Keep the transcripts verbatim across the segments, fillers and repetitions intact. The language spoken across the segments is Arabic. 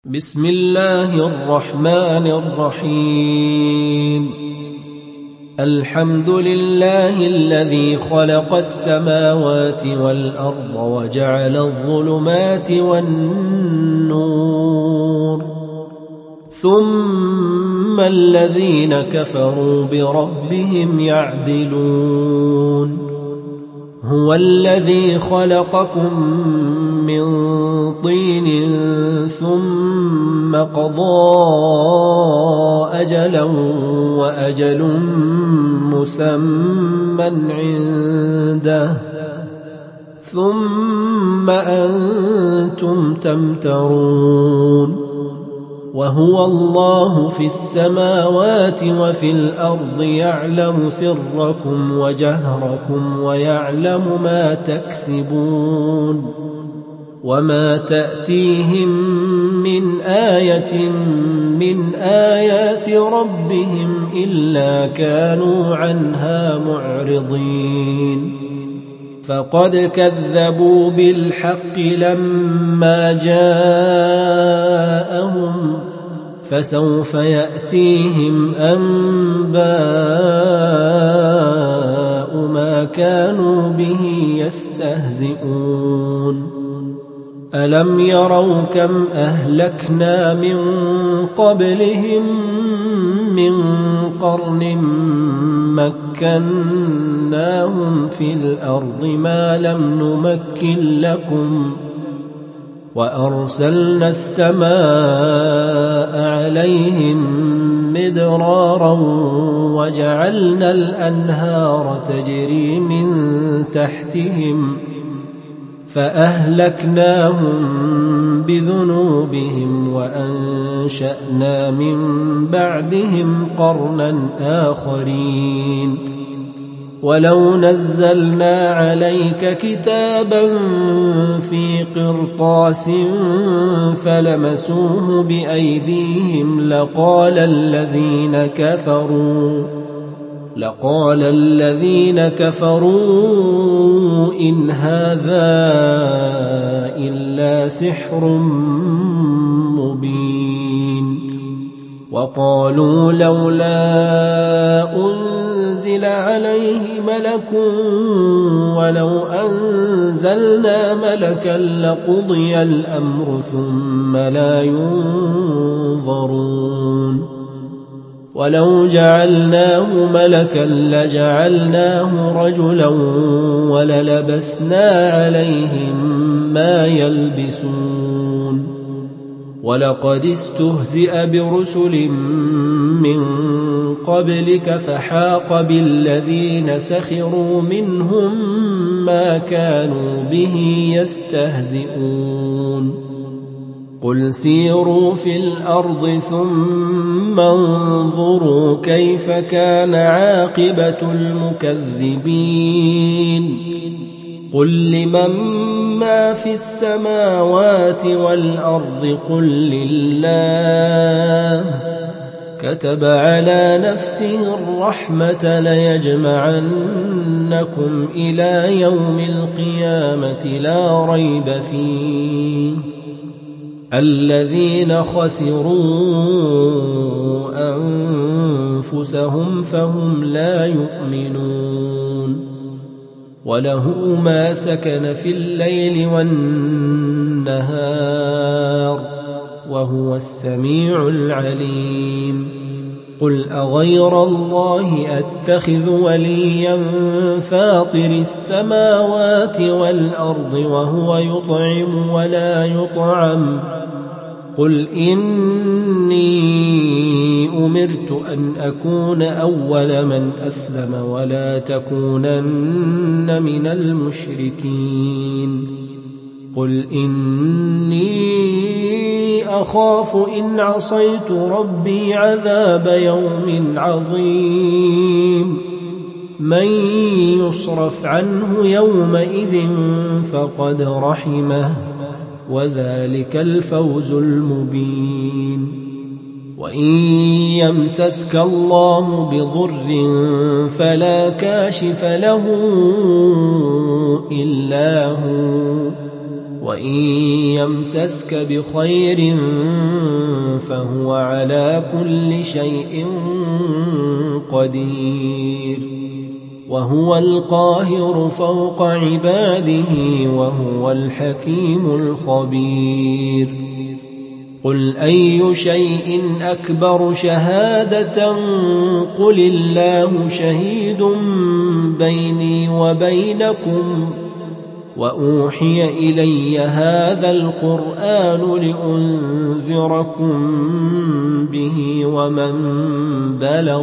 بسم الله الرحمن الرحيم. الحمد لله الذي خلق السماوات والأرض وجعل الظلمات والنور، ثم الذين كفروا بربهم يعدلون. هو الذي خلقكم من طين ثم قضى أجلا وأجل مسمى عنده، ثم أنتم تمترون. وهو الله في السماوات وفي الأرض يعلم سركم وجهركم ويعلم ما تكسبون. وما تأتيهم من آية من آيات ربهم إلا كانوا عنها معرضين. فقد كذبوا بالحق لما جاءهم، فسوف يأتيهم أنباء ما كانوا به يستهزئون. ألم يروا كم أهلكنا من قبلهم من قرن مكناهم في الأرض ما لم نمكن لكم، وأرسلنا السماء عليهم مدرارا وجعلنا الأنهار تجري من تحتهم فأهلكناهم بذنوبهم وأنشأنا من بعدهم قرنا آخرين. ولو نزلنا عليك كتابا في قرطاس فلمسوه بأيديهم لقال الذين كفروا لقال الذين كفروا إن هذا إلا سحر مبين. وقالوا لولا أنزل عليه ملك ولو أنزلنا ملكا لقضي الأمر ثم لا ينظرون. ولو جعلناه ملكا لجعلناه رجلا وللبسنا عليهم ما يلبسون. ولقد استهزئ برسل من قبلك فحاق بالذين سخروا منهم ما كانوا به يستهزئون. قل سيروا في الأرض ثم انظروا كيف كان عاقبة المكذبين. قل لمن ما في السماوات والأرض قل لله. كتب على نفسه الرحمة ليجمعنكم إلى يوم القيامة لا ريب فيه. الذين خسروا أنفسهم فهم لا يؤمنون. وله ما سكن في الليل والنهار وهو السميع العليم. قل أغير الله أتخذ وليا فاطر السماوات والأرض وهو يطعم ولا يطعم. قل إني أمرت أن أكون أول من أسلم ولا تكونن من المشركين. قل إني أخاف إن عصيت ربي عذاب يوم عظيم. من يصرف عنه يومئذ فقد رحمه وذلك الفوز المبين. وإن يمسسك الله بضر فلا كاشف له إلا هو وإن يمسسك بخير فهو على كل شيء قدير وهو القاهر فوق عباده وهو الحكيم الخبير قل أي شيء أكبر شهادة قل الله شهيد بيني وبينكم وأوحي إلي هذا القرآن لأنذركم به ومن بلغ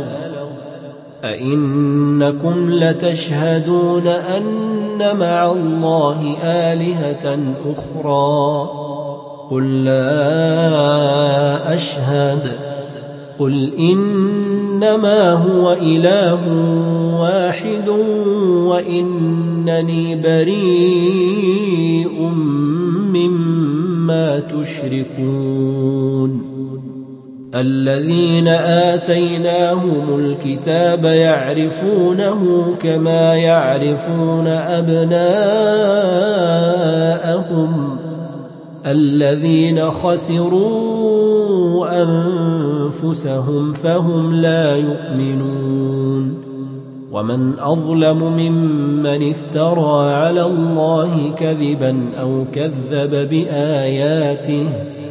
أئنكم لتشهدون أن مع الله آلهة أخرى قل لا أشهد قل إنما هو إله واحد وإنني بريء مما تشركون الذين آتيناهم الكتاب يعرفونه كما يعرفون أبناءهم الذين خسروا أنفسهم فهم لا يؤمنون ومن أظلم ممن افترى على الله كذبا أو كذب بآياته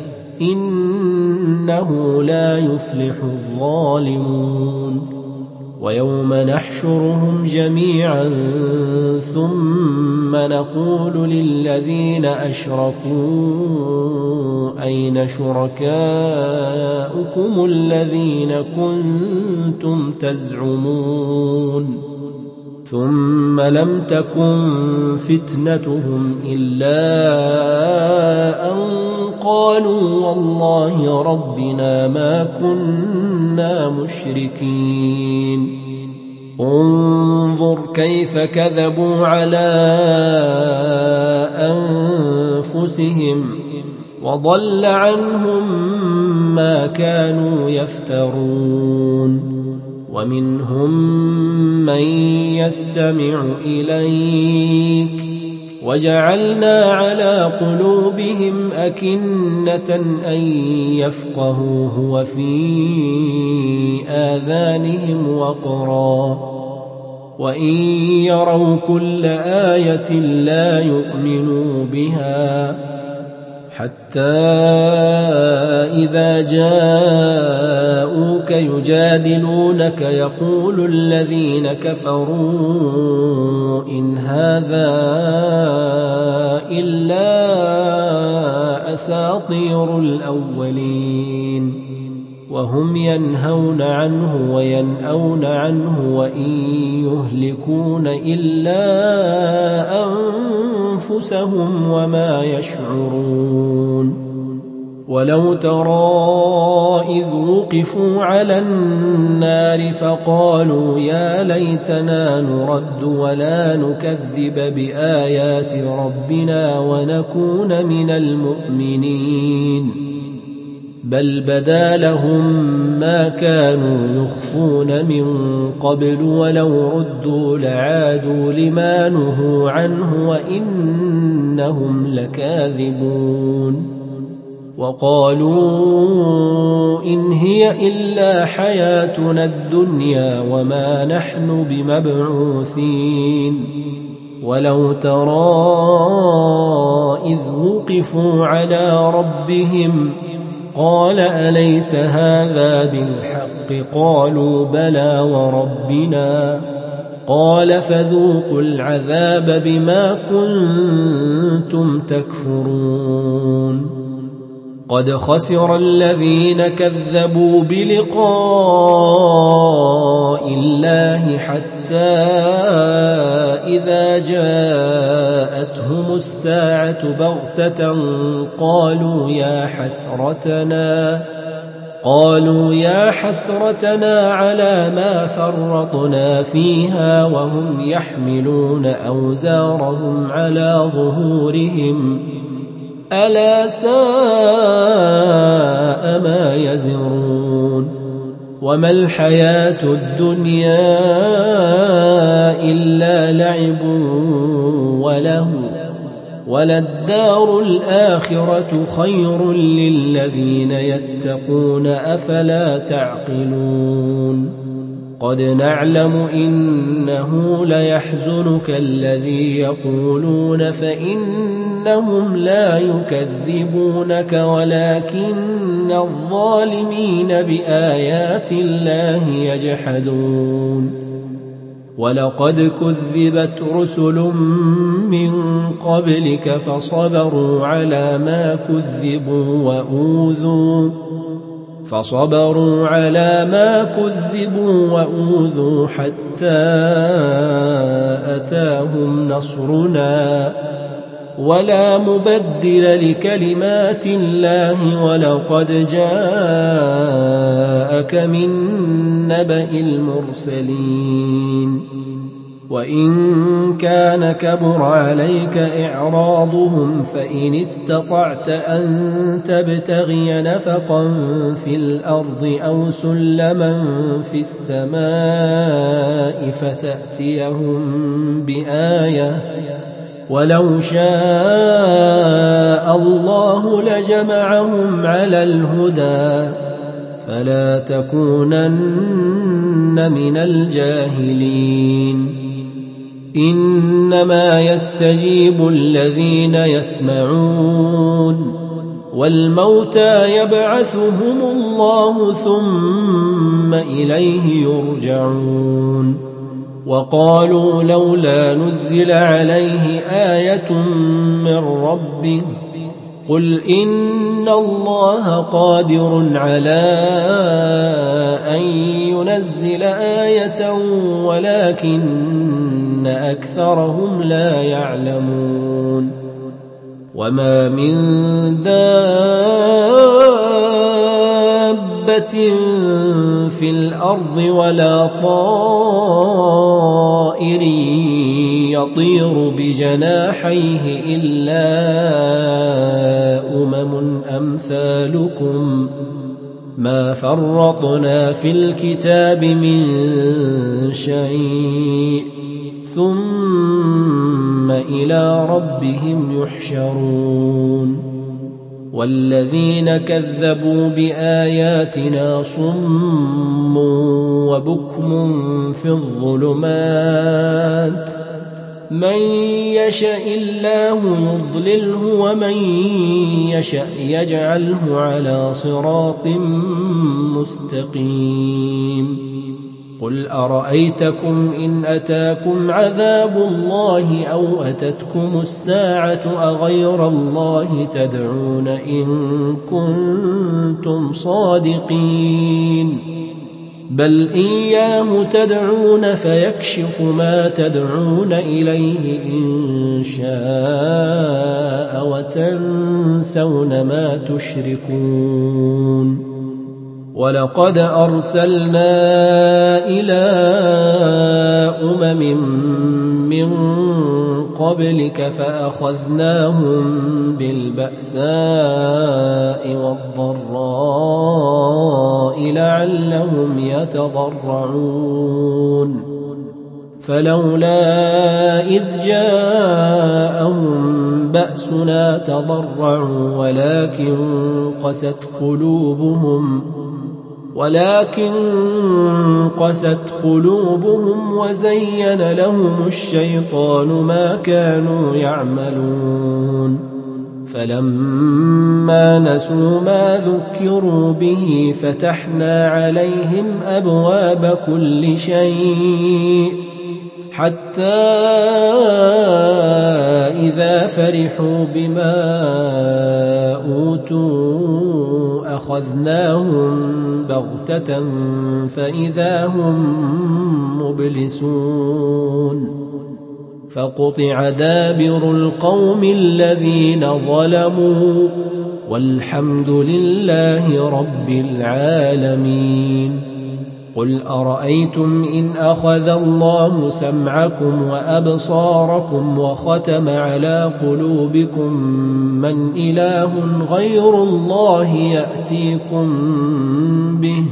إنه لا يفلح الظالمون ويوم نحشرهم جميعا ثم نقول للذين أشركوا أين شركاؤكم الذين كنتم تزعمون ثم لم تكن فتنتهم إلا أن قالوا والله ربنا ما كنا مشركين انظر كيف كذبوا على أنفسهم وضل عنهم ما كانوا يفترون ومنهم من يستمع إليك وجعلنا على قلوبهم أكنة أن يفقهوه وفي آذانهم وقرا وإن يروا كل آية لا يؤمنوا بها حتى إذا جاءوك يجادلونك يقول الذين كفروا إن هذا إلا أساطير الأولين وهم ينهون عنه وينأون عنه وإن يهلكون إلا أنفسهم وما يشعرون ولو ترى إذ وقفوا على النار فقالوا يا ليتنا نرد ولا نكذب بآيات ربنا ونكون من المؤمنين بل بدا لهم ما كانوا يخفون من قبل ولو ردوا لعادوا لما نهوا عنه وإنهم لكاذبون وقالوا إن هي إلا حياتنا الدنيا وما نحن بمبعوثين ولو ترى إذ وقفوا على ربهم قال أليس هذا بالحق قالوا بلى وربنا قال فذوقوا العذاب بما كنتم تكفرون قد خسر الذين كذبوا بلقاء الله حتى إذا جاءتهم الساعة بغتة قالوا يا حسرتنا قالوا يا حسرتنا على ما فرطنا فيها وهم يحملون أوزارهم على ظهورهم ألا ساء ما يزرون وما الحياة الدنيا إلا لعب وله وللدار الآخرة خير للذين يتقون أفلا تعقلون قد نعلم إنه ليحزنك الذي يقولون فإنهم لا يكذبونك ولكن الظالمين بآيات الله يجحدون ولقد كذبت رسل من قبلك فصبروا على ما كذبوا وأوذوا فصبروا على ما كذبوا وأوذوا حتى أتاهم نصرنا ولا مبدل لكلمات الله ولقد جاءك من نبأ المرسلين وإن كان كبر عليك إعراضهم فإن استطعت أن تبتغي نفقا في الأرض أو سلما في السماء فتأتيهم بآية ولو شاء الله لجمعهم على الهدى فلا تكونن من الجاهلين إنما يستجيب الذين يسمعون والموتى يبعثهم الله ثم إليه يرجعون وقالوا لولا نزل عليه آية من ربه قل إن الله قادر على أن ينزل آية ولكن أكثرهم لا يعلمون وما من دابة في الأرض ولا طائر يطير بجناحيه إلا أمم أمثالكم ما فرطنا في الكتاب من شيء ثم إلى ربهم يحشرون والذين كذبوا بآياتنا صم وبكم في الظلمات من يشاء الله يضلله ومن يشاء يجعله على صراط مستقيم قل أرأيتكم إن أتاكم عذاب الله أو أتتكم الساعة أغير الله تدعون إن كنتم صادقين بل إياه تدعون فيكشف ما تدعون إليه إن شاء وتنسون ما تشركون ولقد أرسلنا إلى أمم من قبلك فأخذناهم بالبأساء والضراء لعلهم يتضرعون فلولا إذ جاءهم بأسنا تضرعوا ولكن قست قلوبهم ولكن قست قلوبهم وزين لهم الشيطان ما كانوا يعملون فلما نسوا ما ذكروا به فتحنا عليهم أبواب كل شيء حتى إذا فرحوا بما أوتوا أخذناهم بغتة فإذا هم مبلسون فقطع دابر القوم الذين ظلموا والحمد لله رب العالمين قل أرأيتم إن أخذ الله سمعكم وأبصاركم وختم على قلوبكم من إله غير الله يأتيكم به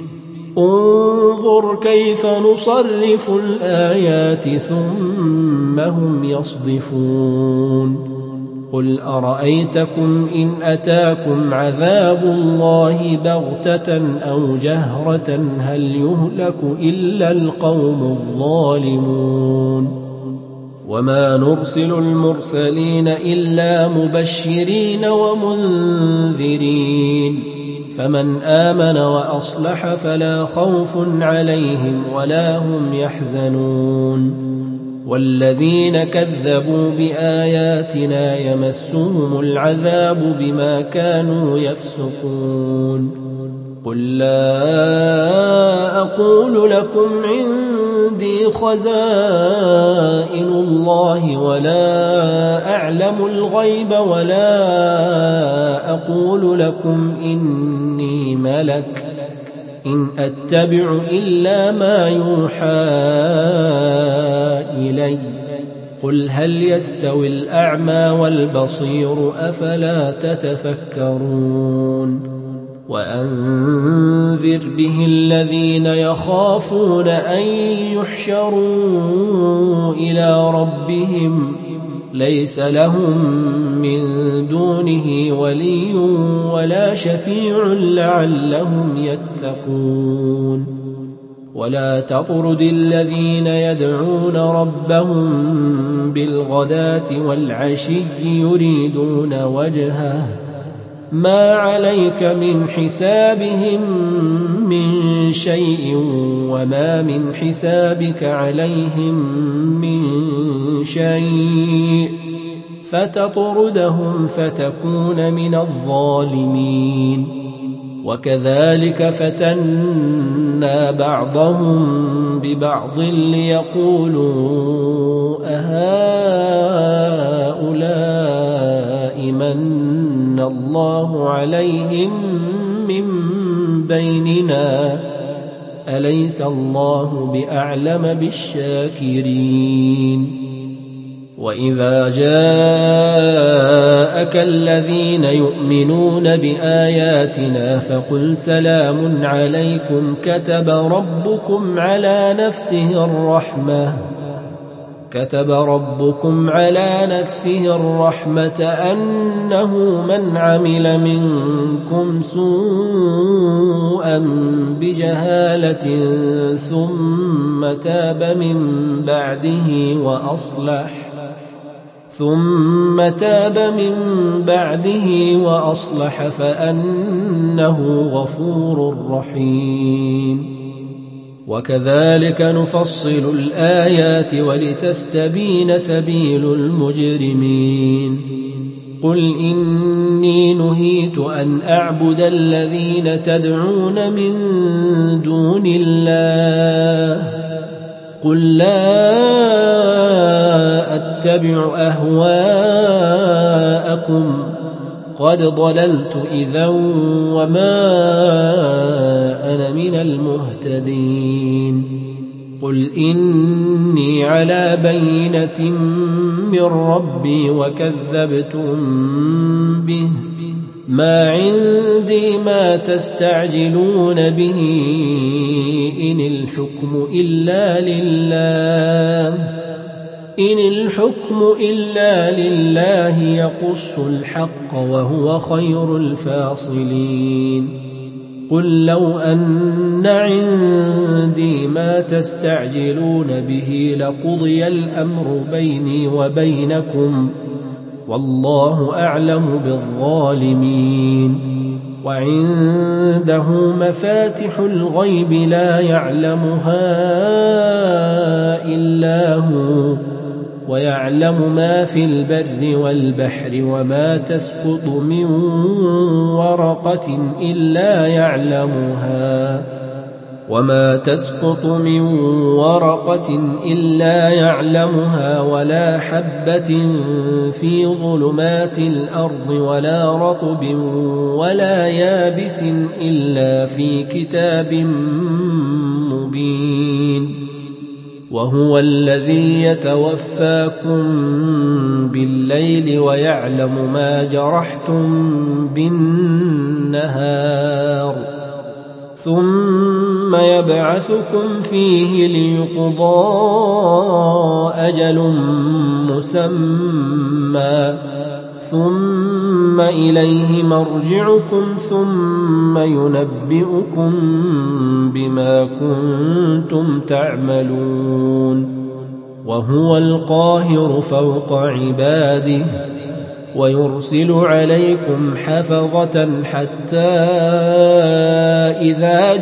انظر كيف نصرف الآيات ثم هم يصدفون قل أرأيتكم إن أتاكم عذاب الله بغتة أو جهرة هل يهلك إلا القوم الظالمون وما نرسل المرسلين إلا مبشرين ومنذرين فمن آمن وأصلح فلا خوف عليهم ولا هم يحزنون والذين كذبوا بآياتنا يمسهم العذاب بما كانوا يفسقون قل لا أقول لكم عندي خزائن الله ولا أعلم الغيب ولا أقول لكم إني ملك إن أتبع إلا ما يوحى إلي قل هل يستوي الأعمى والبصير أفلا تتفكرون وأنذر به الذين يخافون أن يحشروا إلى ربهم ليس لهم من دونه ولي ولا شفيع لعلهم يتقون ولا تطرد الذين يدعون ربهم بالغداة والعشي يريدون وجهه ما عليك من حسابهم من شيء وما من حسابك عليهم من شيء فتطردهم فتكون من الظالمين وكذلك فتنا بعضهم ببعض ليقولوا أهؤلاء من الله عليهم من بيننا أليس الله بأعلم بالشاكرين وإذا جاءك الذين يؤمنون بآياتنا فقل سلام عليكم كتب ربكم على نفسه الرحمة كتب ربكم على نفسه الرحمة أنه من عمل منكم سوءا بجهالة ثم تاب من بعده وأصلح ثم تاب من بعده وأصلح فأنه غفور رحيم وكذلك نفصل الآيات ولتستبين سبيل المجرمين قل إني نهيت أن أعبد الذين تدعون من دون الله قل لا أتبع أهواءكم قد ضللت إذا وما أنا من المهتدين قل إني على بينة من ربي وكذبتم به ما عندي ما تستعجلون به إن الحكم إلا لله إن الحكم إلا لله يقص الحق وهو خير الفاصلين قل لو أن عندي ما تستعجلون به لقضي الأمر بيني وبينكم والله أعلم بالظالمين وعنده مفاتح الغيب لا يعلمها إلا هو ويعلم ما في البر والبحر وما تسقط من ورقة إلا يعلمها وما تسقط من ورقة إلا يعلمها ولا حبة في ظلمات الأرض ولا رطب ولا يابس إلا في كتاب مبين وهو الذي يتوفاكم بالليل ويعلم ما جرحتم بالنهار ثم يبعثكم فيه ليقضى أجل مسمى ثم إليه مرجعكم ثم ينبئكم بما كنتم تعملون وهو القاهر فوق عباده ويرسل عليكم حفظة حتى إذا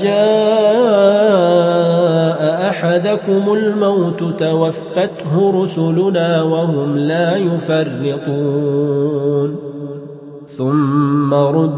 جاء أحدكم الموت توفته رسلنا وهم لا يفرطون ثم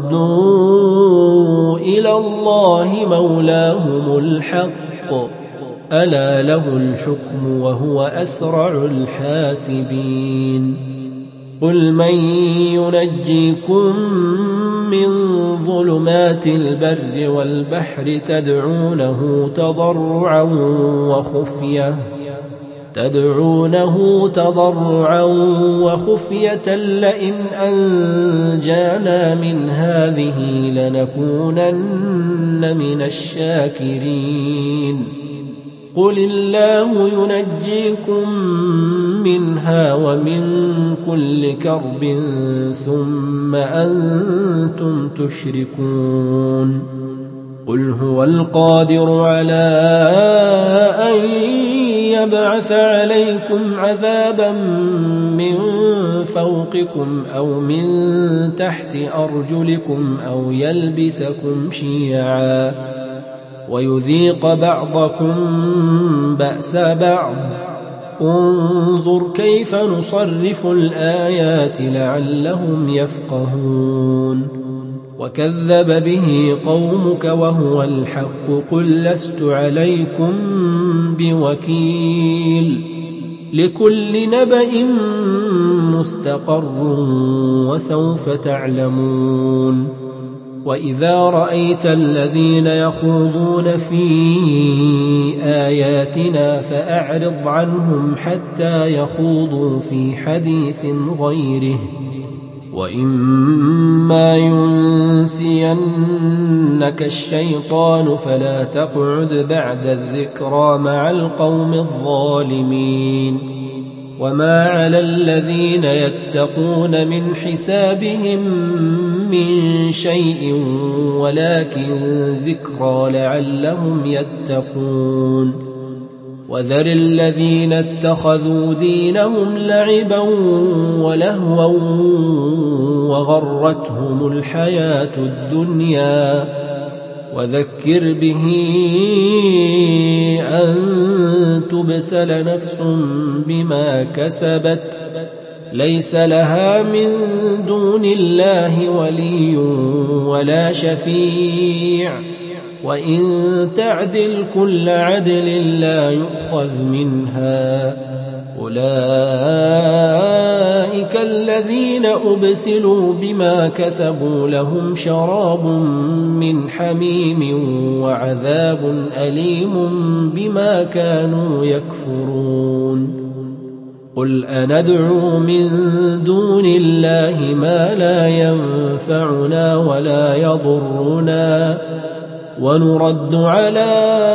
ردوا إلى الله مولاهم الحق ألا له الحكم وهو أسرع الحاسبين قل من ينجيكم من ظلمات البر والبحر تدعونه تضرعا وخفية تدعونه تضرعا وخفية لئن أنجانا من هذه لنكونن من الشاكرين قل الله ينجيكم منها ومن كل كرب ثم أنتم تشركون قل هو القادر على أن يبعث عليكم عذابا من فوقكم أو من تحت أرجلكم أو يلبسكم شيعا ويذيق بعضكم بأس بعض انظر كيف نصرف الآيات لعلهم يفقهون وكذب به قومك وهو الحق قل لست عليكم بوكيل لكل نبأ مستقر وسوف تعلمون وإذا رأيت الذين يخوضون في آياتنا فأعرض عنهم حتى يخوضوا في حديث غيره وإما ينسينك الشيطان فلا تقعد بعد الذكرى مع القوم الظالمين وما على الذين يتقون من حسابهم من شيء ولكن ذكرى لعلهم يتقون وذر الذين اتخذوا دينهم لعبا ولهوا وغرتهم الحياة الدنيا وذكر به أن تبسل نفس بما كسبت ليس لها من دون الله ولي ولا شفيع وإن تعدل كل عدل لا يؤخذ منها أولئك الذين أبسلوا بما كسبوا لهم شراب من حميم وعذاب أليم بما كانوا يكفرون قل أندعو من دون الله ما لا ينفعنا ولا يضرنا ونرد على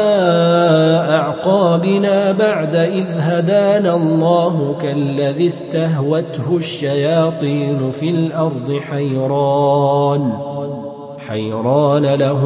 أعقابنا بعد إذ هدانا الله كالذي استهوته الشياطين في الأرض حيران حيران له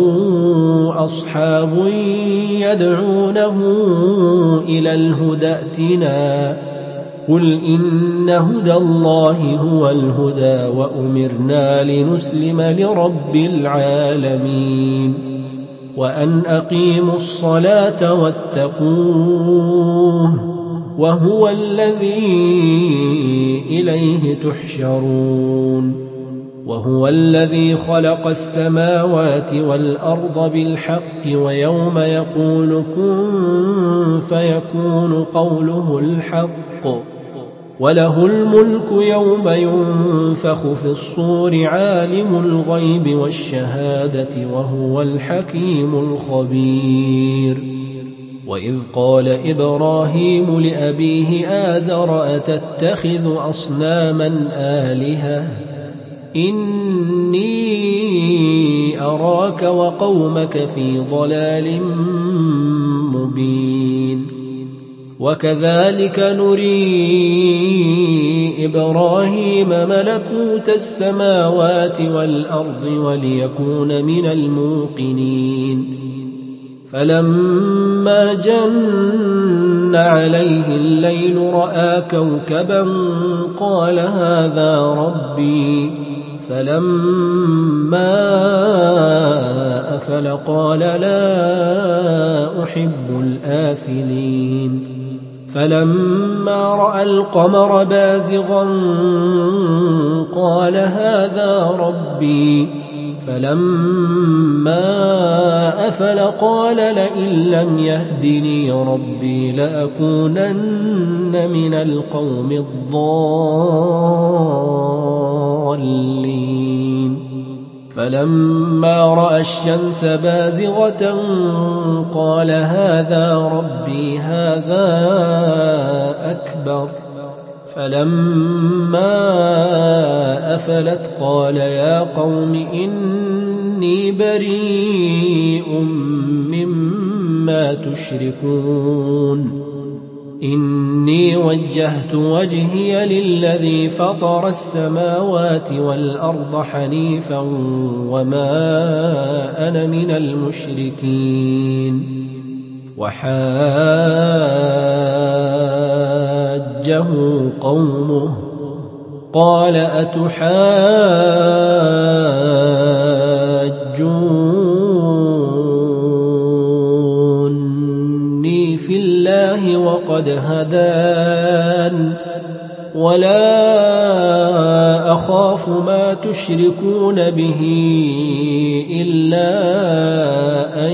أصحاب يدعونه إلى الهدى ائتنا قل إن هدى الله هو الهدى وأمرنا لنسلم لرب العالمين وأن أقيموا الصلاة واتقوه وهو الذي إليه تحشرون وهو الذي خلق السماوات والأرض بالحق ويوم يقول كن فيكون قوله الحق وله الملك يوم ينفخ في الصور عالم الغيب والشهادة وهو الحكيم الخبير وإذ قال إبراهيم لأبيه آزر أتتخذ أصناما آلهة إني أراك وقومك في ضلال مبين وكذلك نري إبراهيم ملكوت السماوات والأرض وليكون من الموقنين فلما جن عليه الليل رأى كوكبا قال هذا ربي فلما أفل قال لا أحب الآفلين فلما رأى القمر بازغا قال هذا ربي فلما أفل قال لئن لم يهدني ربي لأكونن من القوم الضالين فلما رأى الشمس بازغة قال هذا ربي هذا أكبر فلما أفلت قال يا قوم إني بريء مما تشركون إني وجهت وجهي للذي فطر السماوات والأرض حنيفا وما أنا من المشركين وحاجه قومه قال أتحاجوني في الله وقد هدان ولا أخاف ما تشركون به إلا أن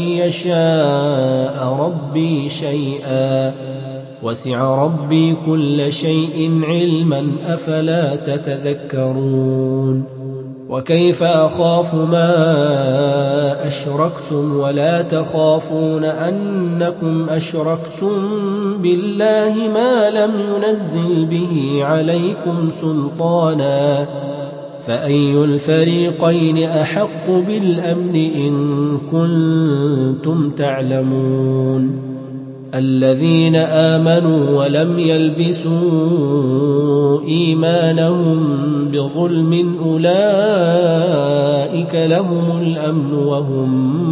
يشاء ربي شيئا وسع ربي كل شيء علما أفلا تتذكرون وكيف أخاف ما أشركتم ولا تخافون أنكم أشركتم بالله ما لم ينزل به عليكم سلطانا فأي الفريقين أحق بالأمن إن كنتم تعلمون الذين آمنوا ولم يلبسوا إيمانهم بظلم أولئك لهم الأمن وهم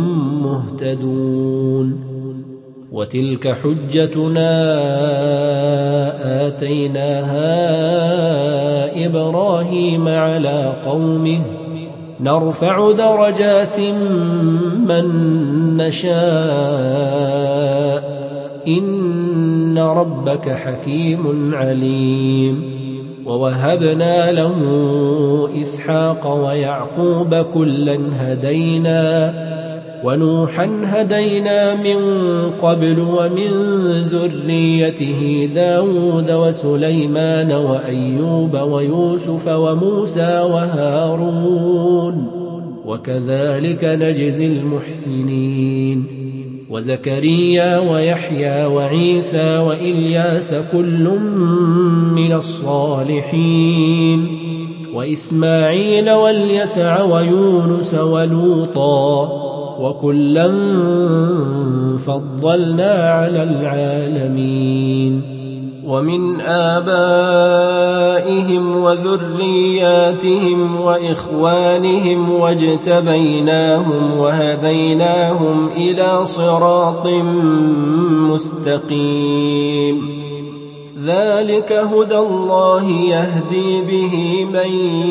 مهتدون وتلك حجتنا آتيناها إبراهيم على قومه نرفع درجات من نشاء إن ربك حكيم عليم ووهبنا له إسحاق ويعقوب كلا هدينا ونوحا هدينا من قبل ومن ذريته داود وسليمان وأيوب ويوسف وموسى وهارون وكذلك نجزي المحسنين وزكريا ويحيى وعيسى وإلياس كل من الصالحين وإسماعيل واليسع ويونس ولوطا وكلا فضلنا على العالمين ومن آبائهم وذرياتهم وإخوانهم واجتبيناهم وهديناهم إلى صراط مستقيم ذلك هدى الله يهدي به من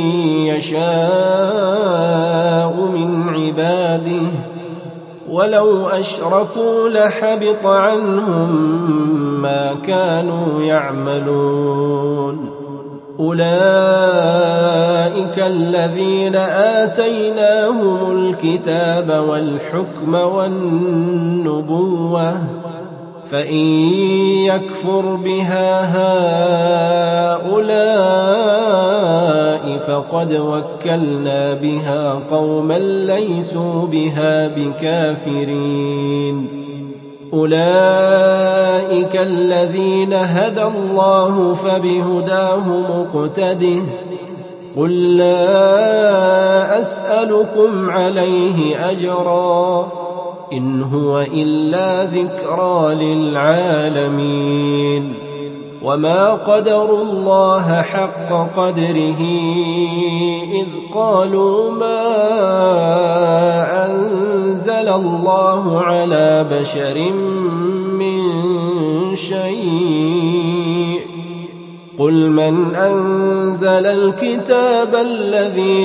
يشاء من عباده ولو أشركوا لحبط عنهم ما كانوا يعملون أولئك الذين آتيناهم الكتاب والحكم والنبوة فإن يكفر بها هؤلاء فقد وكلنا بها قوما ليسوا بها بكافرين أولئك الذين هدى الله فبهداه مقتده قل لا أسألكم عليه أجرا إن هو إلا ذكرى للعالمين وما قدروا الله حق قدره إذ قالوا ما أنزل الله على بشر من شيء قل من أنزل الكتاب الذي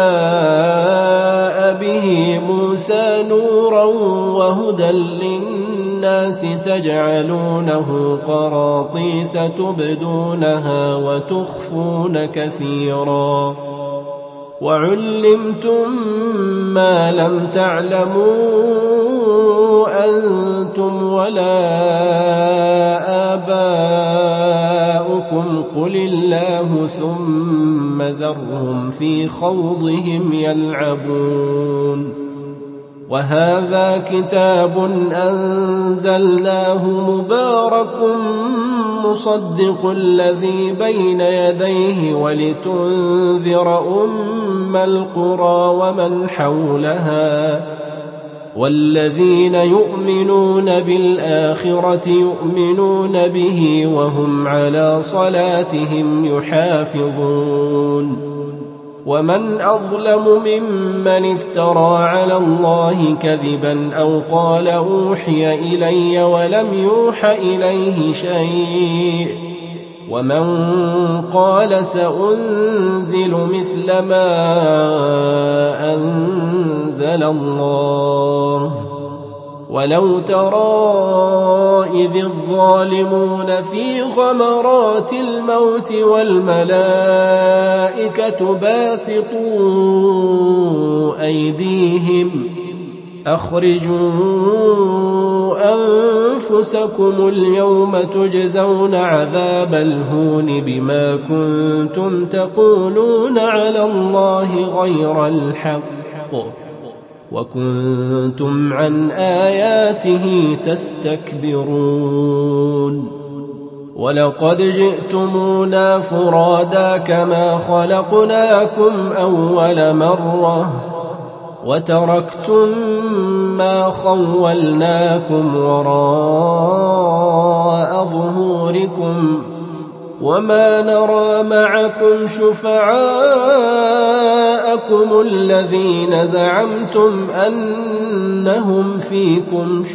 جاء به موسى نورا وهدى للناس تجعلونه قراطيس تبدونها وتخفون كثيرا وعلمتم ما لم تعلموا أنتم ولا آباؤكم قل الله ثم ذرهم في خوضهم يلعبون وهذا كتاب أنزلناه مبارك مصدق الذي بين يديه ولتنذر أم القرى ومن حولها والذين يؤمنون بالآخرة يؤمنون به وهم على صلاتهم يحافظون ومن أظلم ممن افترى على الله كذبا أو قال أوحي إلي ولم يوح إليه شيء ومن قال سأنزل مثل ما أنزل الله ولو ترى إذ الظالمون في غمرات الموت والملائكة باسطوا أيديهم أخرجوا أنفسكم اليوم تجزون عذاب الهون بما كنتم تقولون على الله غير الحق وكنتم عن آياته تستكبرون ولقد جئتمونا فرادا كما خلقناكم أول مرة وتركتم ما خولناكم وراء ظهوركم وما نرى معكم شفعاءكم الذين زعمتم أنهم فيكم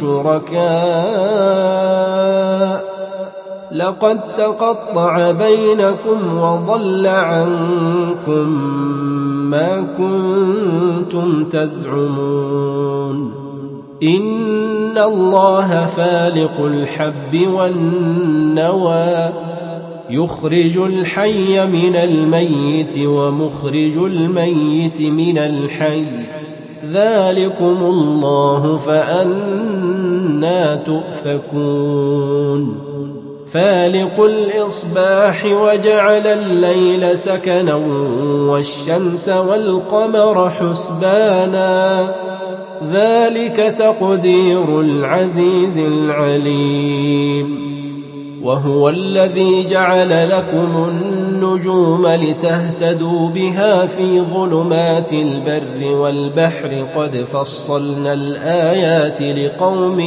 شركاء لقد تقطع بينكم وضل عنكم ما كنتم تزعمون إن الله فالق الحب والنوى يخرج الحي من الميت ومخرج الميت من الحي ذلكم الله فأنى تؤفكون فالق الإصباح وجعل الليل سكنا والشمس والقمر حسبانا ذلك تقدير العزيز العليم وهو الذي جعل لكم النجوم لتهتدوا بها في ظلمات البر والبحر قد فصلنا الآيات لقوم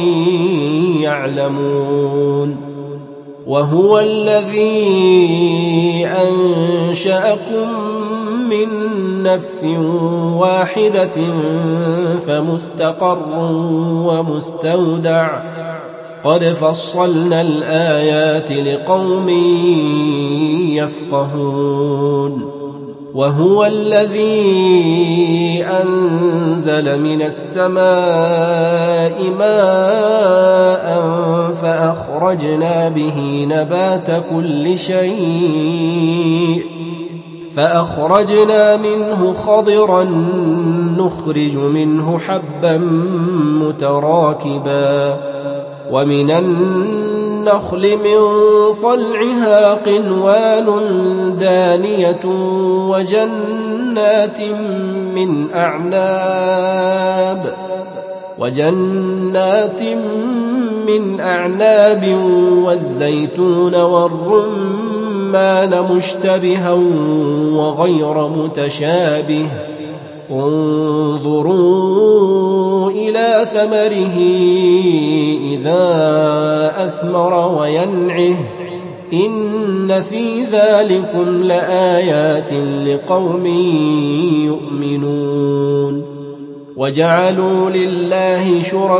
يعلمون وهو الذي أنشأكم من نفس واحدة فمستقر ومستودع قد فصلنا الآيات لقوم يفقهون وهو الذي أنزل من السماء ماء فأخرجنا به نبات كل شيء فأخرجنا منه خضرا نخرج منه حبا متراكبا ومن النخل من طلعها قنوان دانية وجنات من أعناب وجنات من أعناب والزيتون والرمان مشتبها وغير متشابه انظروا إلى ثمره إذا أثمر وينعه إن في ذلكم لآيات لقوم يؤمنون وجعلوا لله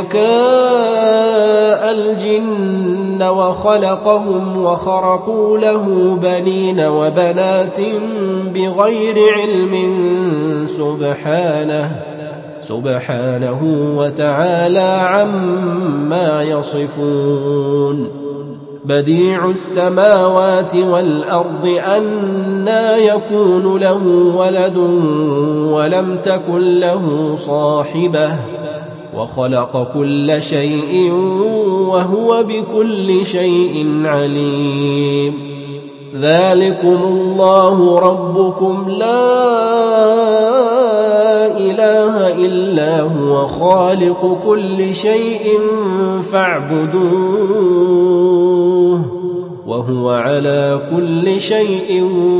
شركاء الجن وخلقهم وخرقوا له بنين وبنات بغير علم سبحانه سبحانه وتعالى عما يصفون بديع السماوات والأرض أنى يكون له ولد ولم تكن له صاحبة وخلق كل شيء وهو بكل شيء عليم ذلكم الله ربكم لا إله إلا هو خالق كل شيء فاعبدوه وهو على كل شيء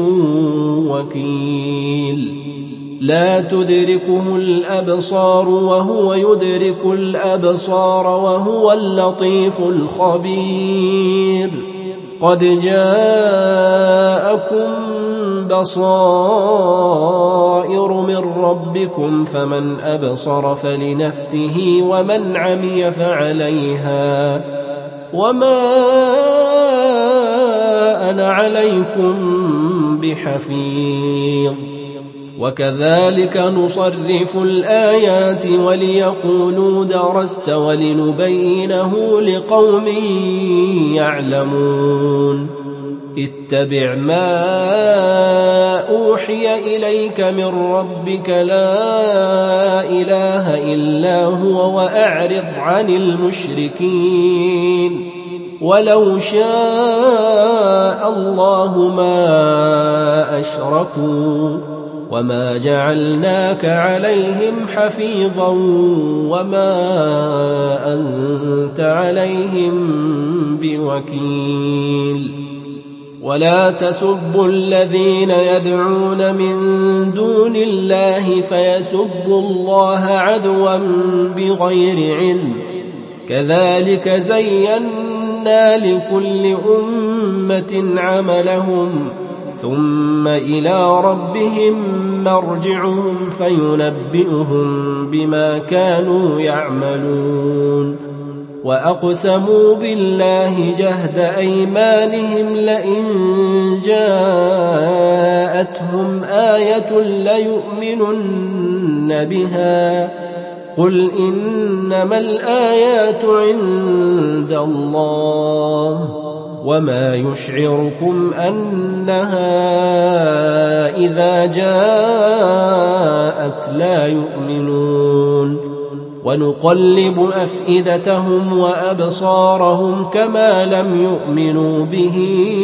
وكيل لا تدركه الأبصار وهو يدرك الأبصار وهو اللطيف الخبير قد جاءكم بصائر من ربكم فمن أبصر فلنفسه ومن عمي فعليها وما أنا عليكم بحفيظ وكذلك نصرف الآيات وليقولوا درست ولنبينه لقوم يعلمون اتبع ما أوحي إليك من ربك لا إله إلا هو وأعرض عن المشركين ولو شاء الله ما أشركوا وما جعلناك عليهم حفيظا وما أنت عليهم بوكيل ولا تسبوا الذين يدعون من دون الله فيسبوا الله عدوا بغير علم كذلك زينا لكل أمة عملهم ثم إلى ربهم مرجعهم فينبئهم بما كانوا يعملون وأقسموا بالله جهد أيمانهم لئن جاءتهم آية ليؤمنن بها قل إنما الآيات عند الله وما يشعركم أنها إذا جاءت لا يؤمنون ونقلب أفئدتهم وأبصارهم كما لم يؤمنوا به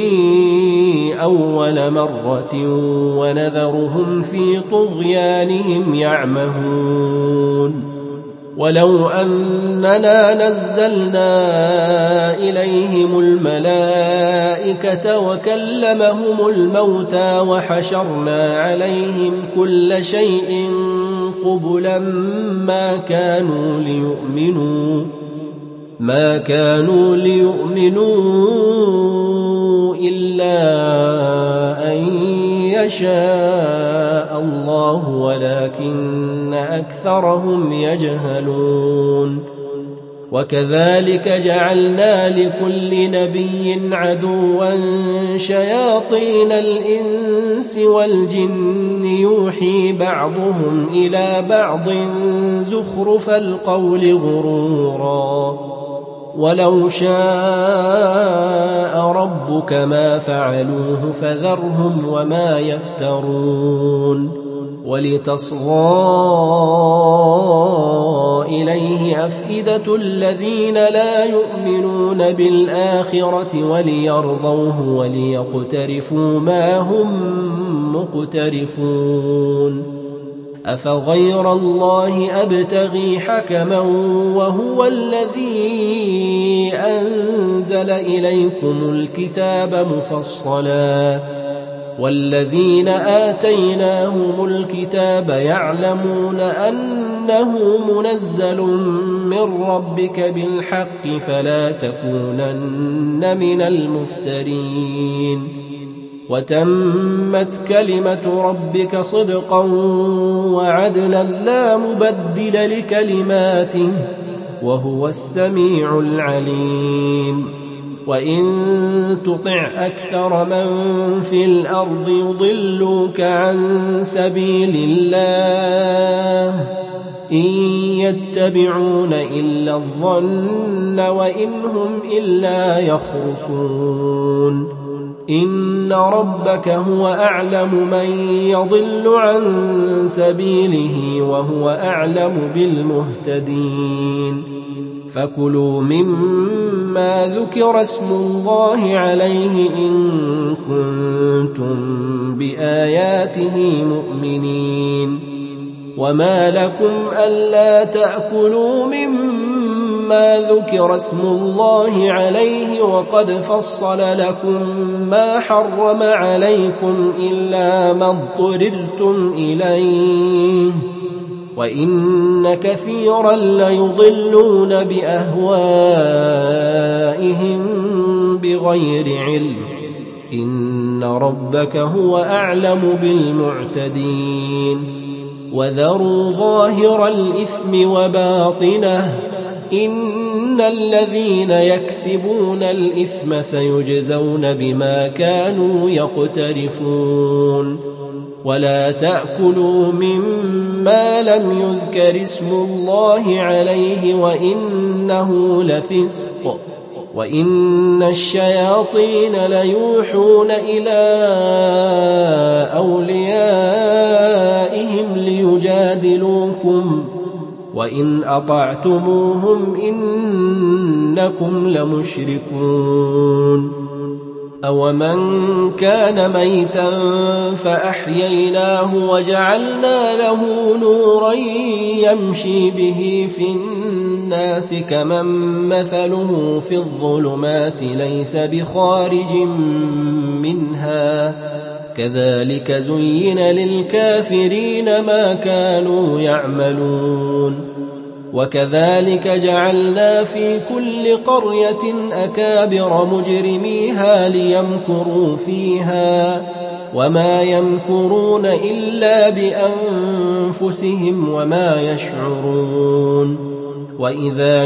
أول مرة ونذرهم في طغيانهم يعمهون ولو أننا نزلنا إليهم الملائكة وكلمهم الموتى وحشرنا عليهم كل شيء قبلا ما كانوا ليؤمنوا ما كانوا ليؤمنوا إلا أن يشاء الله ولكن أكثرهم يجهلون وكذلك جعلنا لكل نبي عدوا شياطين الإنس والجن يوحي بعضهم إلى بعض زخرف القول غرورا ولو شاء ربك ما فعلوه فذرهم وما يفترون ولتصغى إليه أفئدة الذين لا يؤمنون بالآخرة وليرضوه وليقترفوا ما هم مقترفون أفغير الله أبتغي حكما وهو الذي أنزل إليكم الكتاب مفصلا والذين آتيناهم الكتاب يعلمون أنه منزل من ربك بالحق فلا تكونن من المفترين وتمت كلمة ربك صدقا وعدلا لا مبدل لكلماته وهو السميع العليم وإن تطع أكثر من في الأرض يضلوك عن سبيل الله إن يتبعون إلا الظن وإن هم إلا يخرصون إن ربك هو أعلم من يضل عن سبيله وهو أعلم بالمهتدين فكلوا مما ذكر اسم الله عليه إن كنتم بآياته مؤمنين وما لكم ألا تأكلوا مما ذكر اسم الله عليه وقد فصل لكم ما حرم عليكم إلا ما اضطررتم إليه وإن كثيرا ليضلون بأهوائهم بغير علم إن ربك هو أعلم بالمعتدين وذروا ظاهر الإثم وباطنه إن الذين يكسبون الإثم سيجزون بما كانوا يقترفون ولا تأكلوا مما لم يذكر اسم الله عليه وإنه لفسق وإن الشياطين ليوحون إلى أوليائهم ليجادلوكم وإن أطعتموهم إنكم لمشركون أومن كان ميتا فأحييناه وجعلنا له نورا يمشي به في الناس كمن مثله في الظلمات ليس بخارج منها كذلك زين للكافرين ما كانوا يعملون وكذلك جعلنا في كل قرية أكابر مجرميها ليمكروا فيها وما يمكرون إلا بأنفسهم وما يشعرون وإذا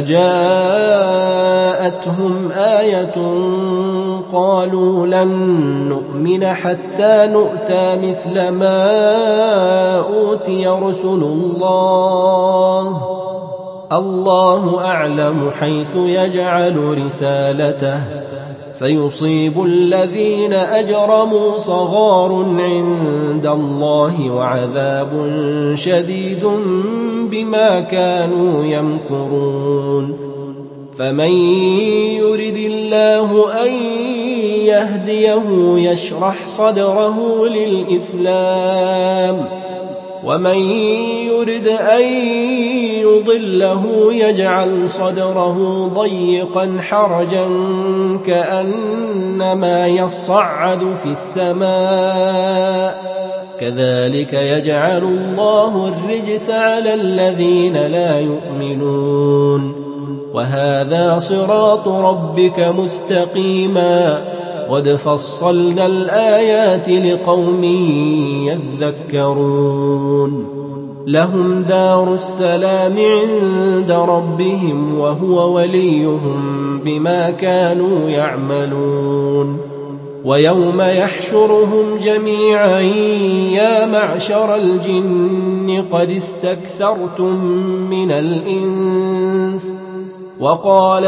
جاءتهم آية قالوا لن نؤمن حتى نؤتى مثل ما أوتي رسل الله الله أعلم حيث يجعل رسالته سيصيب الذين أجرموا صغار عند الله وعذاب شديد بما كانوا يمكرون فمن يرد الله أن يهديه يشرح صدره للإسلام ومن يرد أن يضله يجعل صدره ضيقا حرجا كأنما يصعد في السماء كذلك يجعل الله الرجس على الذين لا يؤمنون وهذا صراط ربك مستقيما قد فصلنا الآيات لقوم يذكرون لهم دار السلام عند ربهم وهو وليهم بما كانوا يعملون ويوم يحشرهم جميعا يا معشر الجن قد استكثرتم من الإنس وقال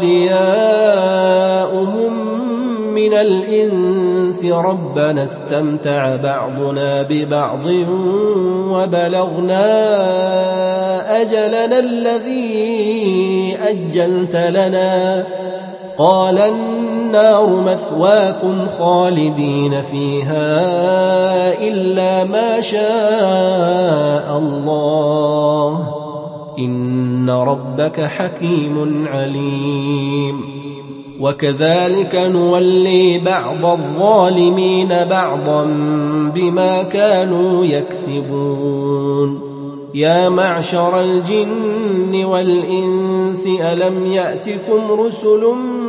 أولياؤهم من الإنس ربنا استمتع بعضنا ببعض وبلغنا أجلنا الذي أجلت لنا قال النار مثواكم خالدين فيها إلا ما شاء الله إن ربك حكيم عليم وكذلك نولي بعض الظالمين بعضا بما كانوا يكسبون يا معشر الجن والإنس ألم يأتكم رسل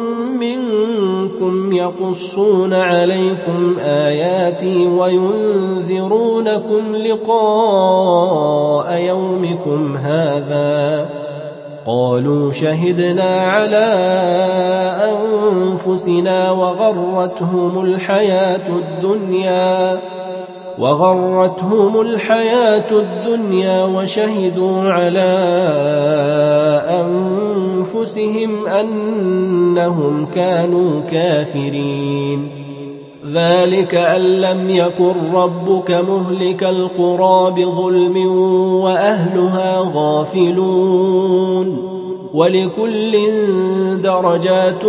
منكم يقصون عليكم آياتي وينذرونكم لقاء يومكم هذا قالوا شهدنا على أنفسنا وغرتهم الحياة الدنيا وغرتهم الحياة الدنيا وشهدوا على أنفسهم أنهم كانوا كافرين ذلك أن لم يكن ربك مهلك القرى بظلم وأهلها غافلون ولكل درجات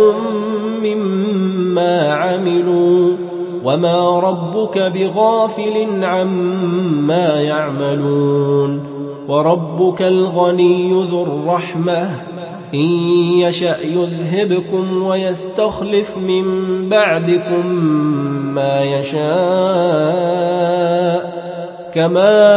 مما عملوا وما ربك بغافل عما يعملون وربك الغني ذو الرحمة إن يشأ يذهبكم ويستخلف من بعدكم ما يشاء كما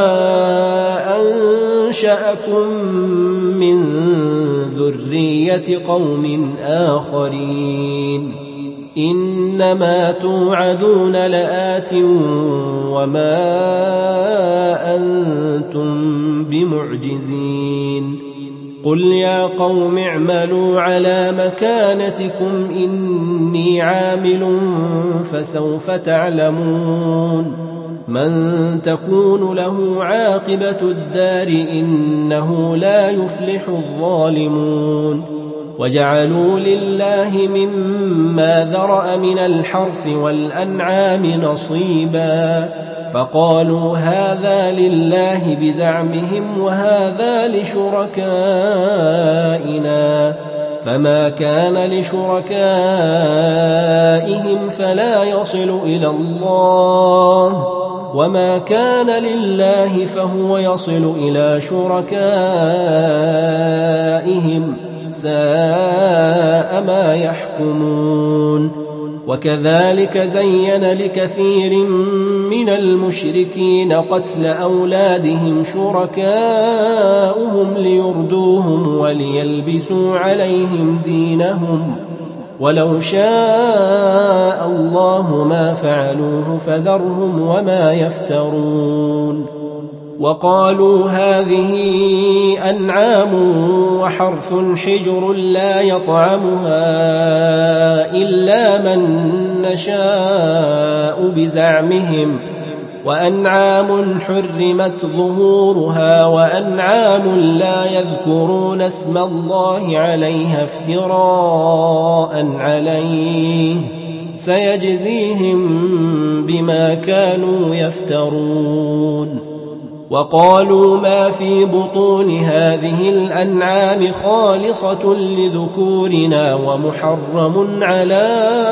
أنشأكم من ذرية قوم آخرين إنما توعدون لآت وما أنتم بمعجزين قل يا قوم اعملوا على مكانتكم إني عامل فسوف تعلمون من تكون له عاقبة الدار إنه لا يفلح الظالمون وجعلوا لله مما ذرأ من الحرث والأنعام نصيبا فقالوا هذا لله بزعمهم وهذا لشركائنا فما كان لشركائهم فلا يصل إلى الله وما كان لله فهو يصل إلى شركائهم ساء ما يحكمون وكذلك زين لكثير من المشركين قتل أولادهم شركاؤهم ليردوهم وليلبسوا عليهم دينهم ولو شاء الله ما فعلوه فذرهم وما يفترون وقالوا هذه أنعام وحرث حجر لا يطعمها إلا من نشاء بزعمهم وأنعام حرمت ظهورها وأنعام لا يذكرون اسم الله عليها افتراء عليه سيجزيهم بما كانوا يفترون وقالوا ما في بطون هذه الأنعام خالصة لذكورنا ومحرم على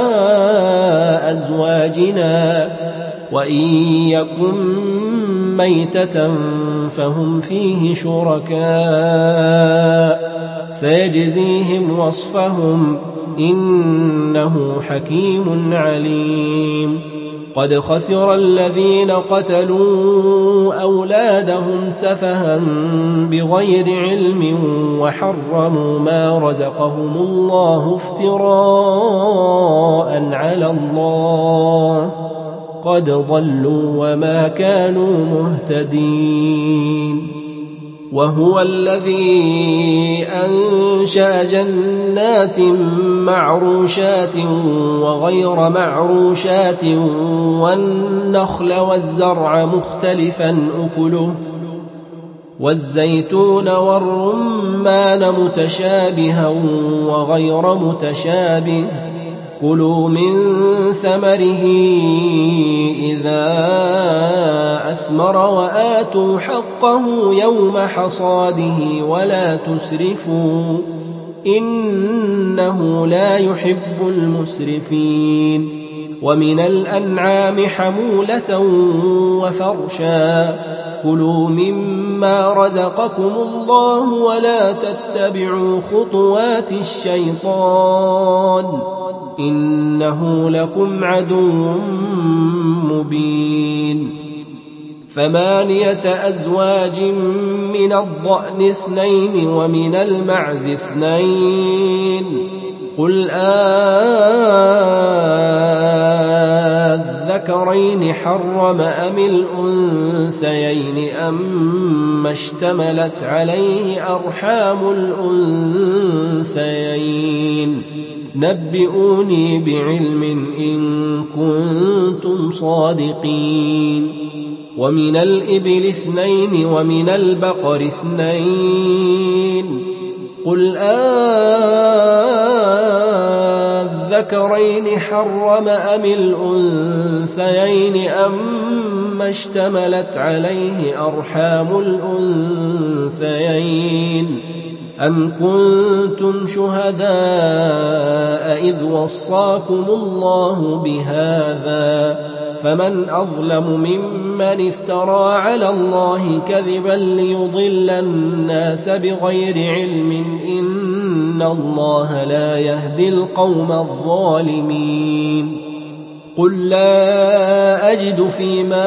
أزواجنا وإن يكن ميتة فهم فيه شركاء سيجزيهم وصفهم إنه حكيم عليم قد خسر الذين قتلوا أولادهم سفها بغير علم وحرموا ما رزقهم الله افتراء على الله قد ضلوا وما كانوا مهتدين وهو الذي أنشأ جنات معروشات وغير معروشات والنخل والزرع مختلفا أكله والزيتون والرمان متشابها وغير متشابه كلوا من ثمره إذا أثمر وآتوا حقه يوم حصاده ولا تسرفوا إنه لا يحب المسرفين ومن الأنعام حمولة وفرشا كلوا مما رزقكم الله ولا تتبعوا خطوات الشيطان إنه لكم عدو مبين. ثمانية أزواج من الضأن اثنين ومن المعز اثنين قل أذكرين حرم أم الأنثيين أم اشتملت عليه أرحام الأنثيين نبئوني بعلم إن كنتم صادقين. ومن الإبل اثنين ومن البقر اثنين قل أذكرين حرم أم الأنثيين أم اشتملت عليه أرحام الأنثيين أم كنتم شهداء إذ وصاكم الله بهذا فمن أظلم ممن افترى على الله كذبا ليضل الناس بغير علم إن الله لا يهدي القوم الظالمين. قل لا أجد فيما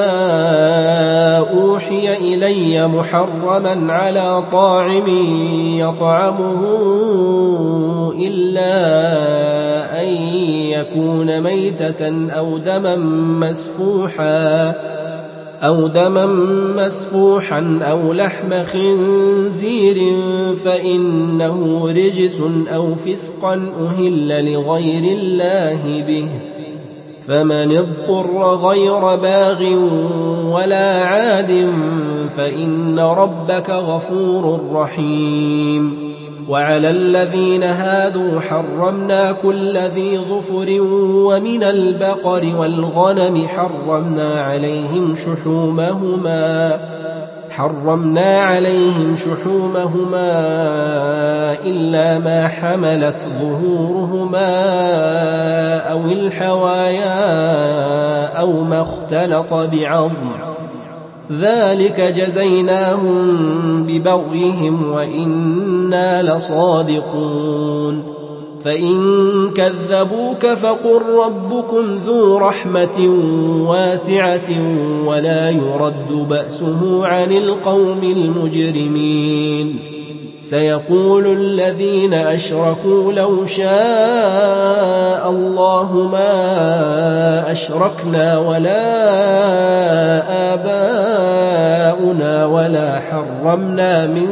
أوحي إلي محرما على طاعم يطعمه إلا أن يكون ميتة أو دما مسفوحا أو دما مسفوحا أو لحم خنزير فإنه رجس أو فسقا أهل لغير الله به فمن اضطر غير باغ ولا عاد فإن ربك غفور رحيم. وعلى الذين هادوا حرمنا كل ذي ظفر ومن البقر والغنم حرمنا عليهم شحومهما حرمنا عليهم شحومهما إلا ما حملت ظهورهما أو الحوايا أو ما اختلط بعظم ذلك جزيناهم ببغيهم وإنا لصادقون. فإن كذبوك فقل ربكم ذو رحمة واسعة ولا يرد بأسه عن القوم المجرمين. سيقول الذين أشركوا لو شاء الله ما أشركنا ولا آباؤنا ولا حرمنا من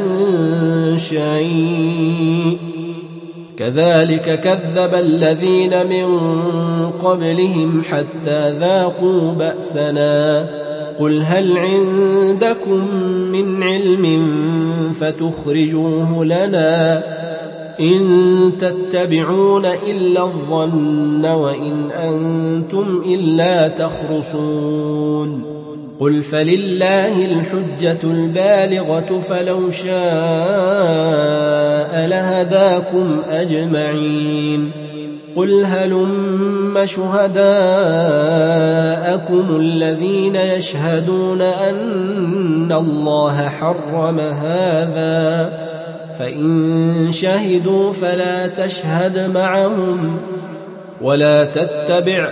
شيء كذلك كذب الذين من قبلهم حتى ذاقوا بأسنا. قل هل عندكم من علم فتخرجوه لنا إن تتبعون إلا الظن وإن أنتم إلا تخرصون. قل فلله الحجة البالغة فلو شاء لهداكم أجمعين. قل هلم شهداءكم الذين يشهدون أن الله حرم هذا فإن شهدوا فلا تشهد معهم ولا تتبع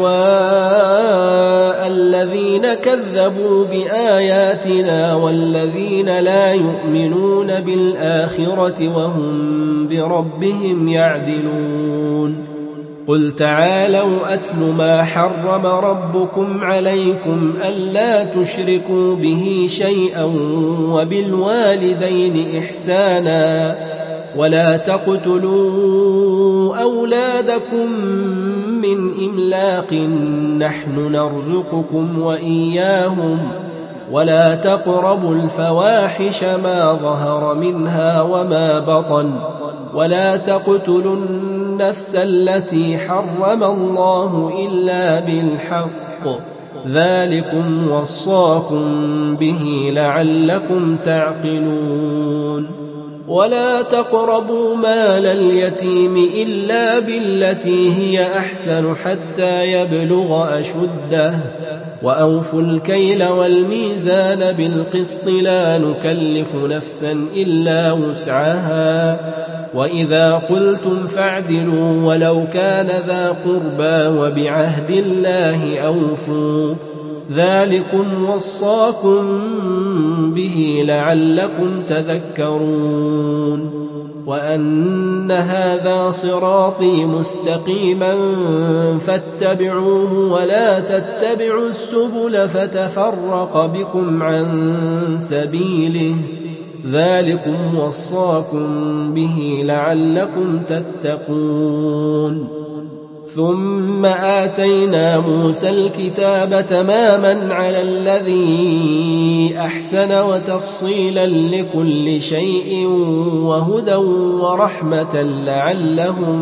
أهواء الذين كذبوا بآياتنا والذين لا يؤمنون بالآخرة وهم بربهم يعدلون. قل تعالوا أتل ما حرم ربكم عليكم ألا تشركوا به شيئا وبالوالدين إحسانا ولا تقتلوا أولادكم من إملاق نحن نرزقكم وإياهم ولا تقربوا الفواحش ما ظهر منها وما بطن ولا تقتلوا النفس التي حرم الله إلا بالحق ذلكم وصاكم به لعلكم تعقلون. ولا تقربوا مال اليتيم إلا بالتي هي أحسن حتى يبلغ أشده وأوفوا الكيل والميزان بالقسط لا نكلف نفسا إلا وسعها وإذا قلتم فاعدلوا ولو كان ذا قربى وبعهد الله أوفوا ذلكم وصاكم به لعلكم تذكرون وأن هذا صراطي مستقيما فاتبعوه ولا تتبعوا السبل فتفرق بكم عن سبيله ذلكم وصاكم به لعلكم تتقون ثم آتينا موسى الكتاب تماما على الذي أحسن وتفصيلا لكل شيء وهدى ورحمة لعلهم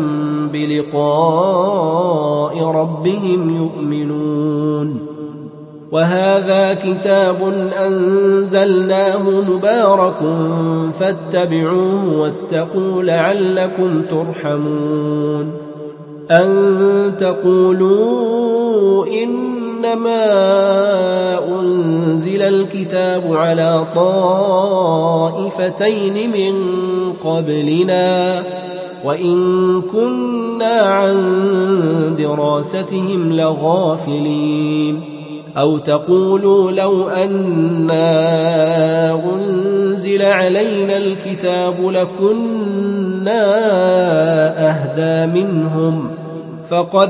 بلقاء ربهم يؤمنون وهذا كتاب أنزلناه مبارك فاتبعوه واتقوا لعلكم ترحمون أن تقولوا إنما أنزل الكتاب على طائفتين من قبلنا وإن كنا عن دراستهم لغافلين أو تقولوا لو أنا أنزل علينا الكتاب لكنا أهدى منهم فقد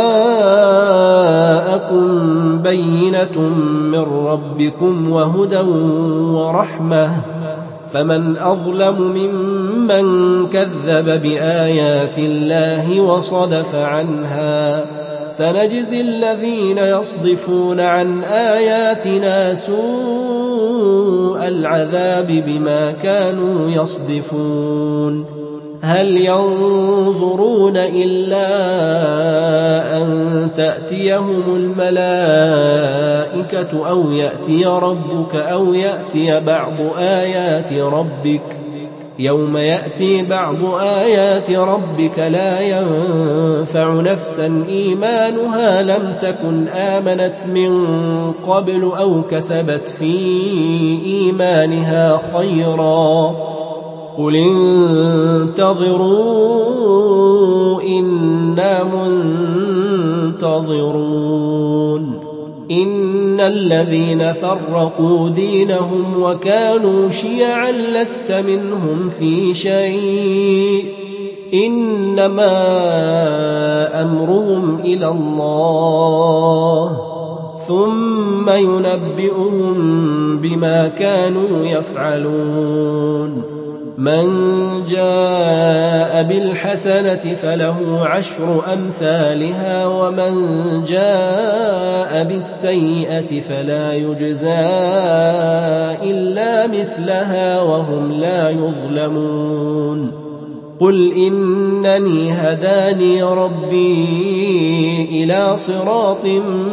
جاءكم بينة من ربكم وهدى ورحمة فمن أظلم ممن كذب بآيات الله وصدف عنها سنجزي الذين يصدفون عن آياتنا سوء العذاب بما كانوا يصدفون هل ينظرون إلا أن تأتيهم الملائكة أو يأتي ربك أو يأتي بعض آيات ربك يوم يأتي بعض آيات ربك لا ينفع نفسا إيمانها لم تكن آمنت من قبل أو كسبت في إيمانها خيرا قل انتظروا إنا منتظرون إن الذين فرقوا دينهم وكانوا شيعا لست منهم في شيء إنما أمرهم إلى الله ثم ينبئهم بما كانوا يفعلون من جاء بالحسنة فله عشر أمثالها ومن جاء بالسيئة فلا يجزى إلا مثلها وهم لا يظلمون قل إنني هداني ربي إلى صراط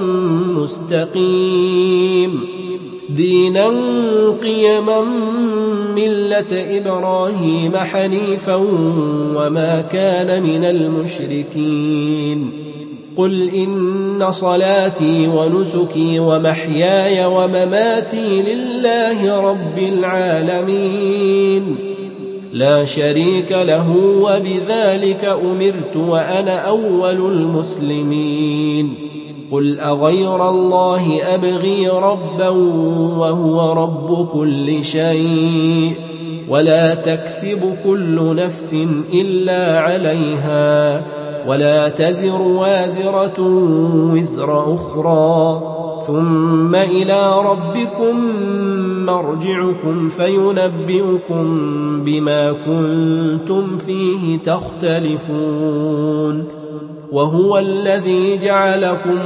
مستقيم دينا قيما ملة إبراهيم حنيفا وما كان من المشركين قل إن صلاتي ونسكي ومحياي ومماتي لله رب العالمين لا شريك له وبذلك أمرت وأنا أول المسلمين قل أغير الله أبغي ربا وهو رب كل شيء ولا تكسب كل نفس إلا عليها ولا تزر وازرة وزر أخرى ثم إلى ربكم مرجعكم فينبئكم بما كنتم فيه تختلفون وهو الذي جعلكم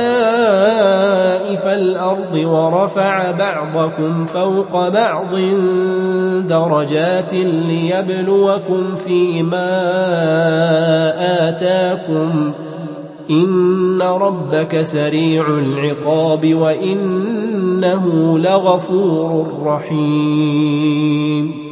خلائف الأرض ورفع بعضكم فوق بعض درجات ليبلوكم فيما آتاكم إن ربك سريع العقاب وإنه لغفور رحيم